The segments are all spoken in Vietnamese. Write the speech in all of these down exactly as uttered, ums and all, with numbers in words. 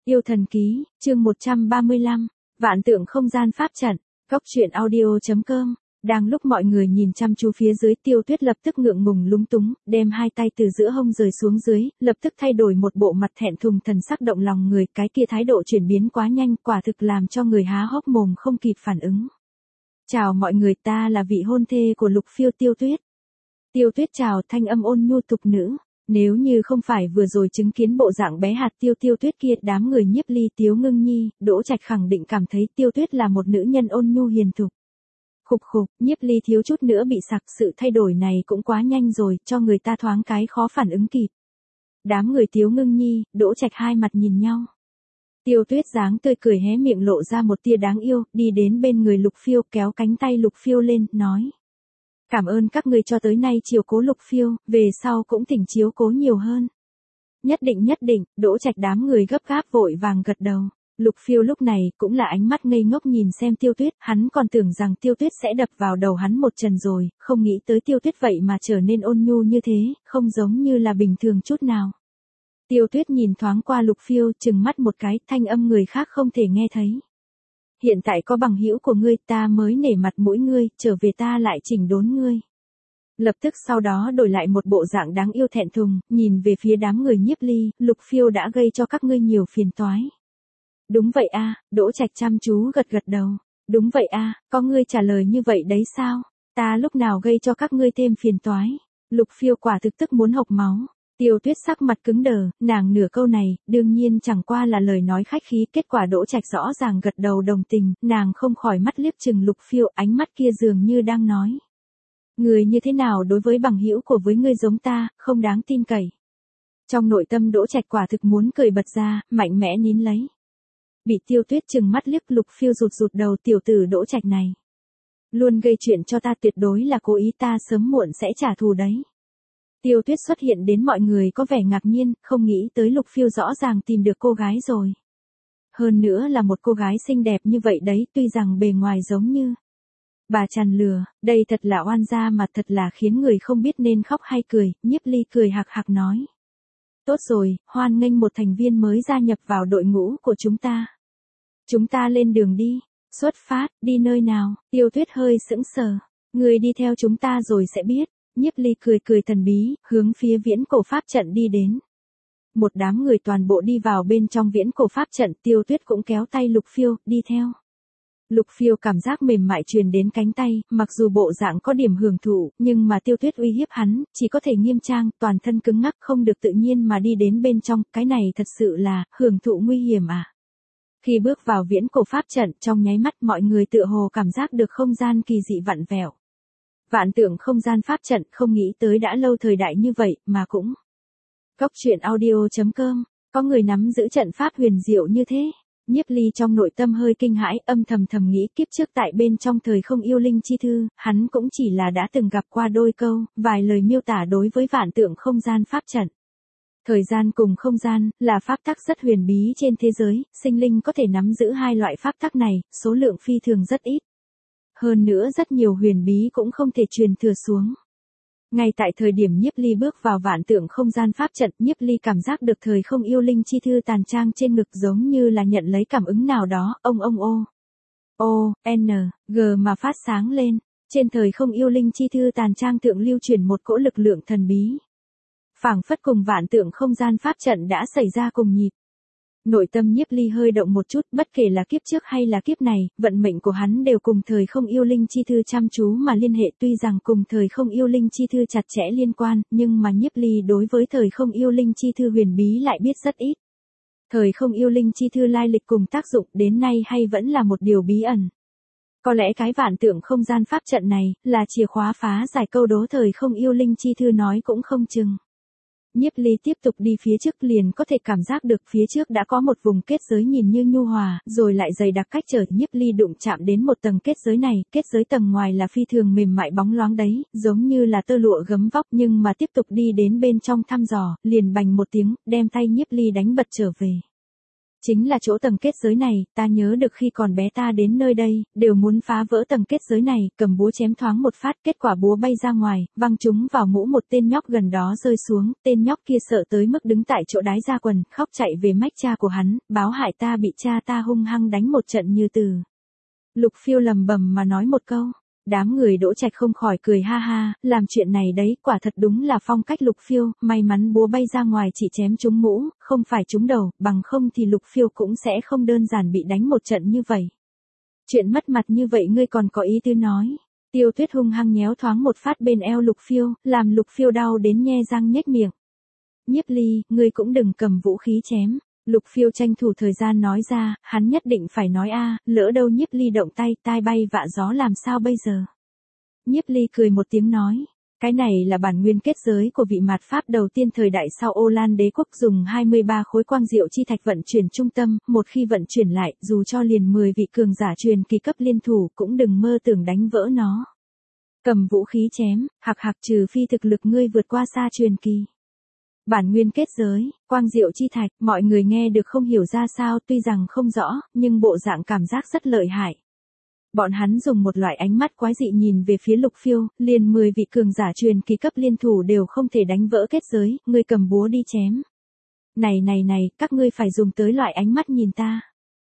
Yêu thần ký, chương một trăm ba mươi lăm, vạn tượng không gian pháp trận, góc truyện audio.com. Đang lúc mọi người nhìn chăm chú phía dưới, Tiêu Tuyết lập tức ngượng ngùng lúng túng, đem hai tay từ giữa hông rời xuống dưới, lập tức thay đổi một bộ mặt thẹn thùng, thần sắc động lòng người, cái kia thái độ chuyển biến quá nhanh, quả thực làm cho người há hốc mồm không kịp phản ứng. Chào mọi người, ta là vị hôn thê của Lục Phiêu, Tiêu Tuyết. Tiêu Tuyết chào, thanh âm ôn nhu tục nữ. Nếu như không phải vừa rồi chứng kiến bộ dạng bé hạt tiêu Tiêu Tuyết kia, đám người Nhiếp Ly, Tiếu Ngưng Nhi, Đỗ Trạch khẳng định cảm thấy Tiêu Tuyết là một nữ nhân ôn nhu hiền thục. Khục khục, Nhiếp Ly thiếu chút nữa bị sặc, sự thay đổi này cũng quá nhanh rồi, cho người ta thoáng cái khó phản ứng kịp. Đám người Tiếu Ngưng Nhi, Đỗ Trạch hai mặt nhìn nhau. Tiêu Tuyết dáng tươi cười hé miệng lộ ra một tia đáng yêu, đi đến bên người Lục Phiêu, kéo cánh tay Lục Phiêu lên, nói. Cảm ơn các ngươi cho tới nay chiều cố Lục Phiêu, về sau cũng thỉnh chiếu cố nhiều hơn. Nhất định nhất định, Đỗ Trạch đám người gấp gáp vội vàng gật đầu. Lục Phiêu lúc này cũng là ánh mắt ngây ngốc nhìn xem Tiêu Tuyết, hắn còn tưởng rằng Tiêu Tuyết sẽ đập vào đầu hắn một trần rồi, không nghĩ tới Tiêu Tuyết vậy mà trở nên ôn nhu như thế, không giống như là bình thường chút nào. Tiêu Tuyết nhìn thoáng qua Lục Phiêu, trừng mắt một cái, thanh âm người khác không thể nghe thấy. Hiện tại có bằng hữu của ngươi, ta mới nể mặt mũi ngươi, trở về ta lại chỉnh đốn ngươi. Lập tức sau đó đổi lại một bộ dạng đáng yêu thẹn thùng, nhìn về phía đám người Nhiếp Ly, Lục Phiêu đã gây cho các ngươi nhiều phiền toái. Đúng vậy a, Đỗ Trạch chăm chú gật gật đầu. Đúng vậy a, có ngươi trả lời như vậy đấy sao? Ta lúc nào gây cho các ngươi thêm phiền toái? Lục Phiêu quả thực tức muốn hộc máu. Tiêu Tuyết sắc mặt cứng đờ, nàng nửa câu này, đương nhiên chẳng qua là lời nói khách khí, kết quả Đỗ Trạch rõ ràng gật đầu đồng tình, nàng không khỏi mắt liếc chừng Lục Phiêu, ánh mắt kia dường như đang nói. Người như thế nào đối với bằng hữu của với ngươi giống ta, không đáng tin cậy. Trong nội tâm Đỗ Trạch quả thực muốn cười bật ra, mạnh mẽ nín lấy. Bị Tiêu Tuyết chừng mắt liếc, Lục Phiêu rụt rụt đầu, tiểu tử Đỗ Trạch này. Luôn gây chuyện cho ta, tuyệt đối là cố ý, ta sớm muộn sẽ trả thù đấy. Tiêu Tuyết xuất hiện đến mọi người có vẻ ngạc nhiên, không nghĩ tới Lục Phiêu rõ ràng tìm được cô gái rồi. Hơn nữa là một cô gái xinh đẹp như vậy đấy, tuy rằng bề ngoài giống như bà chằn lừa, đây thật là oan gia mà, thật là khiến người không biết nên khóc hay cười. Nhiếp Ly cười hạc hạc nói. Tốt rồi, hoan nghênh một thành viên mới gia nhập vào đội ngũ của chúng ta. Chúng ta lên đường đi. Xuất phát, đi nơi nào? Tiêu Tuyết hơi sững sờ. Người đi theo chúng ta rồi sẽ biết. Nhiếp Ly cười cười thần bí, hướng phía viễn cổ pháp trận đi đến. Một đám người toàn bộ đi vào bên trong viễn cổ pháp trận, Tiêu Tuyết cũng kéo tay Lục Phiêu, đi theo. Lục Phiêu cảm giác mềm mại truyền đến cánh tay, mặc dù bộ dạng có điểm hưởng thụ, nhưng mà Tiêu Tuyết uy hiếp hắn, chỉ có thể nghiêm trang, toàn thân cứng ngắc, không được tự nhiên mà đi đến bên trong, cái này thật sự là, hưởng thụ nguy hiểm à. Khi bước vào viễn cổ pháp trận, trong nháy mắt mọi người tựa hồ cảm giác được không gian kỳ dị vặn vẹo. Vạn tượng không gian pháp trận, không nghĩ tới đã lâu thời đại như vậy, mà cũng. Góc truyện audio.com, có người nắm giữ trận pháp huyền diệu như thế. Nhiếp Ly trong nội tâm hơi kinh hãi, âm thầm thầm nghĩ kiếp trước tại bên trong thời không yêu linh chi thư, hắn cũng chỉ là đã từng gặp qua đôi câu, vài lời miêu tả đối với vạn tượng không gian pháp trận. Thời gian cùng không gian, là pháp tắc rất huyền bí trên thế giới, sinh linh có thể nắm giữ hai loại pháp tắc này, số lượng phi thường rất ít. Hơn nữa rất nhiều huyền bí cũng không thể truyền thừa xuống. Ngay tại thời điểm Nhiếp Ly bước vào vạn tượng không gian pháp trận, Nhiếp Ly cảm giác được thời không yêu linh chi thư tàn trang trên ngực giống như là nhận lấy cảm ứng nào đó, ông ông ô. O, N, G mà phát sáng lên. Trên thời không yêu linh chi thư tàn trang tượng lưu truyền một cỗ lực lượng thần bí. Phảng phất cùng vạn tượng không gian pháp trận đã xảy ra cùng nhịp. Nội tâm Nhiếp Ly hơi động một chút, bất kể là kiếp trước hay là kiếp này, vận mệnh của hắn đều cùng thời không yêu linh chi thư chăm chú mà liên hệ, tuy rằng cùng thời không yêu linh chi thư chặt chẽ liên quan, nhưng mà Nhiếp Ly đối với thời không yêu linh chi thư huyền bí lại biết rất ít. Thời không yêu linh chi thư lai lịch cùng tác dụng đến nay hay vẫn là một điều bí ẩn. Có lẽ cái vạn tượng không gian pháp trận này, là chìa khóa phá giải câu đố thời không yêu linh chi thư nói cũng không chừng. Nhiếp Ly tiếp tục đi phía trước, liền có thể cảm giác được phía trước đã có một vùng kết giới nhìn như nhu hòa, rồi lại dày đặc cách trở. Nhiếp Ly đụng chạm đến một tầng kết giới này, kết giới tầng ngoài là phi thường mềm mại bóng loáng đấy, giống như là tơ lụa gấm vóc, nhưng mà tiếp tục đi đến bên trong thăm dò, liền bành một tiếng, đem tay Nhiếp Ly đánh bật trở về. Chính là chỗ tầng kết giới này, ta nhớ được khi còn bé ta đến nơi đây, đều muốn phá vỡ tầng kết giới này, cầm búa chém thoáng một phát, kết quả búa bay ra ngoài, văng trúng vào mũ một tên nhóc gần đó rơi xuống, tên nhóc kia sợ tới mức đứng tại chỗ đái ra quần, khóc chạy về mách cha của hắn, báo hại ta bị cha ta hung hăng đánh một trận như từ. Lục Phiêu lầm bầm mà nói một câu. Đám người Đỗ Trạch không khỏi cười ha ha, làm chuyện này đấy, quả thật đúng là phong cách Lục Phiêu, may mắn búa bay ra ngoài chỉ chém trúng mũ, không phải trúng đầu, bằng không thì Lục Phiêu cũng sẽ không đơn giản bị đánh một trận như vậy. Chuyện mất mặt như vậy ngươi còn có ý tứ nói. Tiêu Tuyết hung hăng nhéo thoáng một phát bên eo Lục Phiêu, làm Lục Phiêu đau đến nhe răng nhếch miệng. Nhiếp Ly, ngươi cũng đừng cầm vũ khí chém. Lục Phiêu tranh thủ thời gian nói ra, hắn nhất định phải nói a, lỡ đâu Nhiếp Ly động tay, tai bay vạ gió làm sao bây giờ. Nhiếp Ly cười một tiếng nói, cái này là bản nguyên kết giới của vị mạt Pháp đầu tiên thời đại sau Ô Lan đế quốc dùng hai mươi ba khối quang diệu chi thạch vận chuyển trung tâm, một khi vận chuyển lại, dù cho liền mười vị cường giả truyền kỳ cấp liên thủ cũng đừng mơ tưởng đánh vỡ nó. Cầm vũ khí chém, hạc hạc trừ phi thực lực ngươi vượt qua xa truyền kỳ. Bản nguyên kết giới, quang diệu chi thạch, mọi người nghe được không hiểu ra sao, tuy rằng không rõ, nhưng bộ dạng cảm giác rất lợi hại. Bọn hắn dùng một loại ánh mắt quái dị nhìn về phía Lục Phiêu, liền mười vị cường giả truyền kỳ cấp liên thủ đều không thể đánh vỡ kết giới, ngươi cầm búa đi chém. Này này này, các ngươi phải dùng tới loại ánh mắt nhìn ta.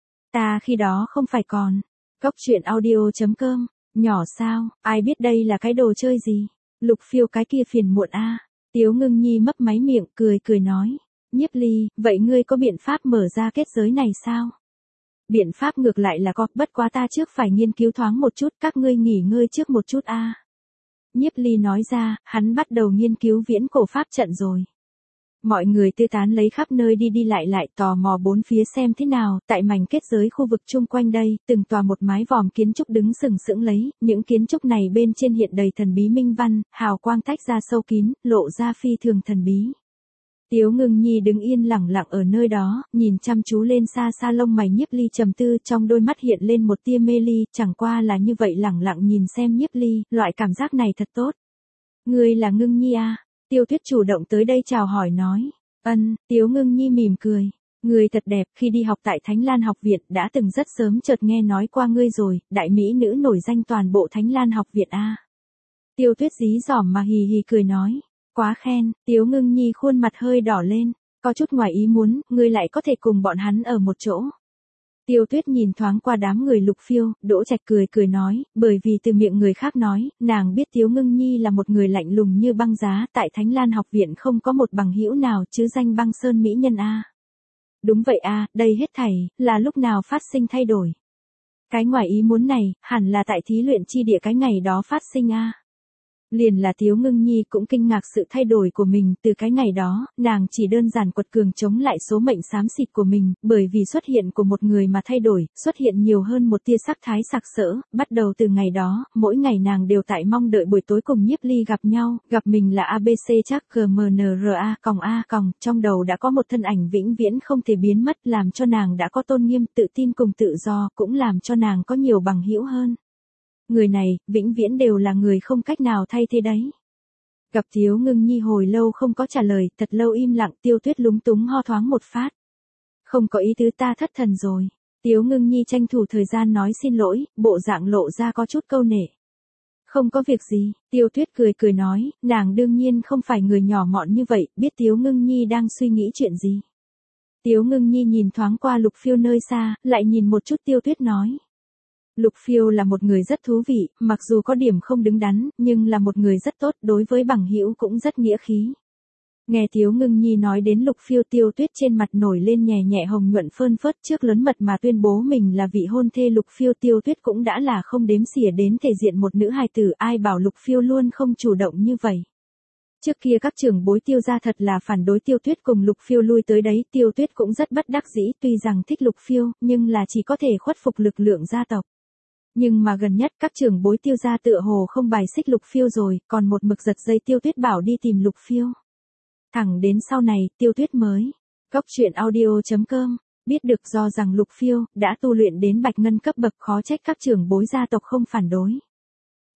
Ta khi đó không phải còn. Cốc truyện audio chấm com, nhỏ sao, ai biết đây là cái đồ chơi gì. Lục Phiêu cái kia phiền muộn a. Tiếu Ngưng Nhi mấp máy miệng, cười cười nói, Nhiếp Ly, vậy ngươi có biện pháp mở ra kết giới này sao? Biện pháp ngược lại là có, bất quá ta trước phải nghiên cứu thoáng một chút, các ngươi nghỉ ngơi trước một chút a. Nhiếp Ly nói ra, hắn bắt đầu nghiên cứu viễn cổ pháp trận rồi. Mọi người tư tán lấy khắp nơi đi đi lại lại tò mò bốn phía xem thế nào, tại mảnh kết giới khu vực chung quanh đây, từng tòa một mái vòm kiến trúc đứng sừng sững lấy, những kiến trúc này bên trên hiện đầy thần bí minh văn, hào quang tách ra sâu kín, lộ ra phi thường thần bí. Tiếu Ngưng Nhi đứng yên lặng lặng ở nơi đó, nhìn chăm chú lên xa xa lông mày Nhiếp Ly trầm tư, trong đôi mắt hiện lên một tia mê ly, chẳng qua là như vậy lặng lặng nhìn xem Nhiếp Ly, loại cảm giác này thật tốt. Ngươi là Ngưng Nhi à? Tiêu Tuyết chủ động tới đây chào hỏi nói. Ân, Tiếu Ngưng Nhi mỉm cười. Ngươi thật đẹp, khi đi học tại Thánh Lan học viện đã từng rất sớm chợt nghe nói qua ngươi rồi, đại mỹ nữ nổi danh toàn bộ Thánh Lan học viện a. Tiêu Tuyết dí dỏm mà hì hì cười nói. Quá khen, Tiếu Ngưng Nhi khuôn mặt hơi đỏ lên, có chút ngoài ý muốn, ngươi lại có thể cùng bọn hắn ở một chỗ. Tiêu Tuyết nhìn thoáng qua đám người Lục Phiêu, Đỗ Trạch cười cười nói, bởi vì từ miệng người khác nói, nàng biết Tiếu Ngưng Nhi là một người lạnh lùng như băng giá, tại Thánh Lan học viện không có một bằng hữu nào chứ danh băng sơn mỹ nhân a. Đúng vậy a, đây hết thảy, là lúc nào phát sinh thay đổi. Cái ngoài ý muốn này, hẳn là tại thí luyện chi địa cái ngày đó phát sinh a. Liền là Tiếu Ngưng Nhi cũng kinh ngạc sự thay đổi của mình, từ cái ngày đó, nàng chỉ đơn giản quật cường chống lại số mệnh xám xịt của mình, bởi vì xuất hiện của một người mà thay đổi, xuất hiện nhiều hơn một tia sắc thái sặc sỡ, bắt đầu từ ngày đó, mỗi ngày nàng đều tại mong đợi buổi tối cùng Nhiếp Ly gặp nhau, gặp mình là a bê xê chắc G M N R A còng A còng, trong đầu đã có một thân ảnh vĩnh viễn không thể biến mất, làm cho nàng đã có tôn nghiêm, tự tin cùng tự do, cũng làm cho nàng có nhiều bằng hữu hơn. Người này, vĩnh viễn đều là người không cách nào thay thế đấy. Gặp Tiếu Ngưng Nhi hồi lâu không có trả lời, thật lâu im lặng, Tiêu Tuyết lúng túng ho thoáng một phát. Không có ý tứ, ta thất thần rồi. Tiếu Ngưng Nhi tranh thủ thời gian nói xin lỗi, bộ dạng lộ ra có chút câu nể. Không có việc gì, Tiêu Tuyết cười cười nói, nàng đương nhiên không phải người nhỏ mọn như vậy, biết Tiếu Ngưng Nhi đang suy nghĩ chuyện gì. Tiếu Ngưng Nhi nhìn thoáng qua Lục Phiêu nơi xa, lại nhìn một chút Tiêu Tuyết nói. Lục Phiêu là một người rất thú vị, mặc dù có điểm không đứng đắn, nhưng là một người rất tốt, đối với bằng hữu cũng rất nghĩa khí. Nghe Tiếu Ngưng Nhi nói đến Lục Phiêu, Tiêu Tuyết trên mặt nổi lên nhẹ nhẹ hồng nhuận phơn phớt, trước lớn mật mà tuyên bố mình là vị hôn thê Lục Phiêu. Tiêu Tuyết cũng đã là không đếm xỉa đến thể diện một nữ hài tử, ai bảo Lục Phiêu luôn không chủ động như vậy. Trước kia các trưởng bối Tiêu gia thật là phản đối Tiêu Tuyết cùng Lục Phiêu lui tới đấy, Tiêu Tuyết cũng rất bất đắc dĩ, tuy rằng thích Lục Phiêu, nhưng là chỉ có thể khuất phục lực lượng gia tộc. Nhưng mà gần nhất các trưởng bối Tiêu gia tựa hồ không bài xích Lục Phiêu rồi, còn một mực giật dây Tiêu Tuyết bảo đi tìm Lục Phiêu. Thẳng đến sau này, Tiêu Tuyết mới, cốc truyện audio chấm com, biết được do rằng Lục Phiêu đã tu luyện đến bạch ngân cấp bậc, khó trách các trưởng bối gia tộc không phản đối.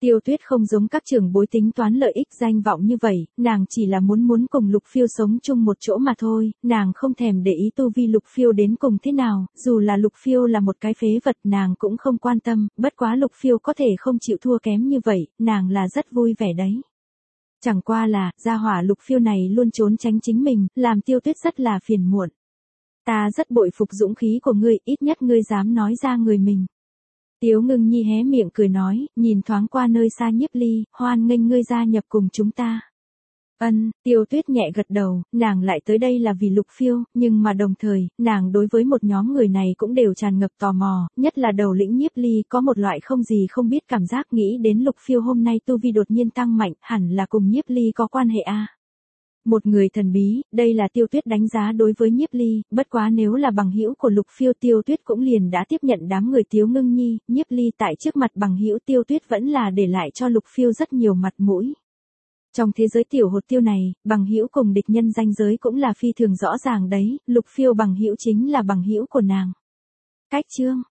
Tiêu Tuyết không giống các trưởng bối tính toán lợi ích danh vọng như vậy, nàng chỉ là muốn muốn cùng Lục Phiêu sống chung một chỗ mà thôi, nàng không thèm để ý tu vi Lục Phiêu đến cùng thế nào, dù là Lục Phiêu là một cái phế vật nàng cũng không quan tâm, bất quá Lục Phiêu có thể không chịu thua kém như vậy, nàng là rất vui vẻ đấy. Chẳng qua là, gia hỏa Lục Phiêu này luôn trốn tránh chính mình, làm Tiêu Tuyết rất là phiền muộn. Ta rất bội phục dũng khí của ngươi, ít nhất ngươi dám nói ra người mình. Tiếu Ngưng Nhi hé miệng cười nói, nhìn thoáng qua nơi xa Nhiếp Ly, hoan nghênh ngươi gia nhập cùng chúng ta. Ân, Tiêu Tuyết nhẹ gật đầu, nàng lại tới đây là vì Lục Phiêu, nhưng mà đồng thời, nàng đối với một nhóm người này cũng đều tràn ngập tò mò, nhất là đầu lĩnh Nhiếp Ly có một loại không gì không biết cảm giác nghĩ đến Lục Phiêu hôm nay tu vi đột nhiên tăng mạnh, hẳn là cùng Nhiếp Ly có quan hệ a. Một người thần bí, đây là Tiêu Tuyết đánh giá đối với Nhiếp Ly, bất quá nếu là bằng hữu của Lục Phiêu Tiêu Tuyết cũng liền đã tiếp nhận đám người Tiếu Ngưng Nhi, Nhiếp Ly tại trước mặt bằng hữu Tiêu Tuyết vẫn là để lại cho Lục Phiêu rất nhiều mặt mũi. Trong thế giới tiểu hột tiêu này, bằng hữu cùng địch nhân ranh giới cũng là phi thường rõ ràng đấy, Lục Phiêu bằng hữu chính là bằng hữu của nàng. Cách chương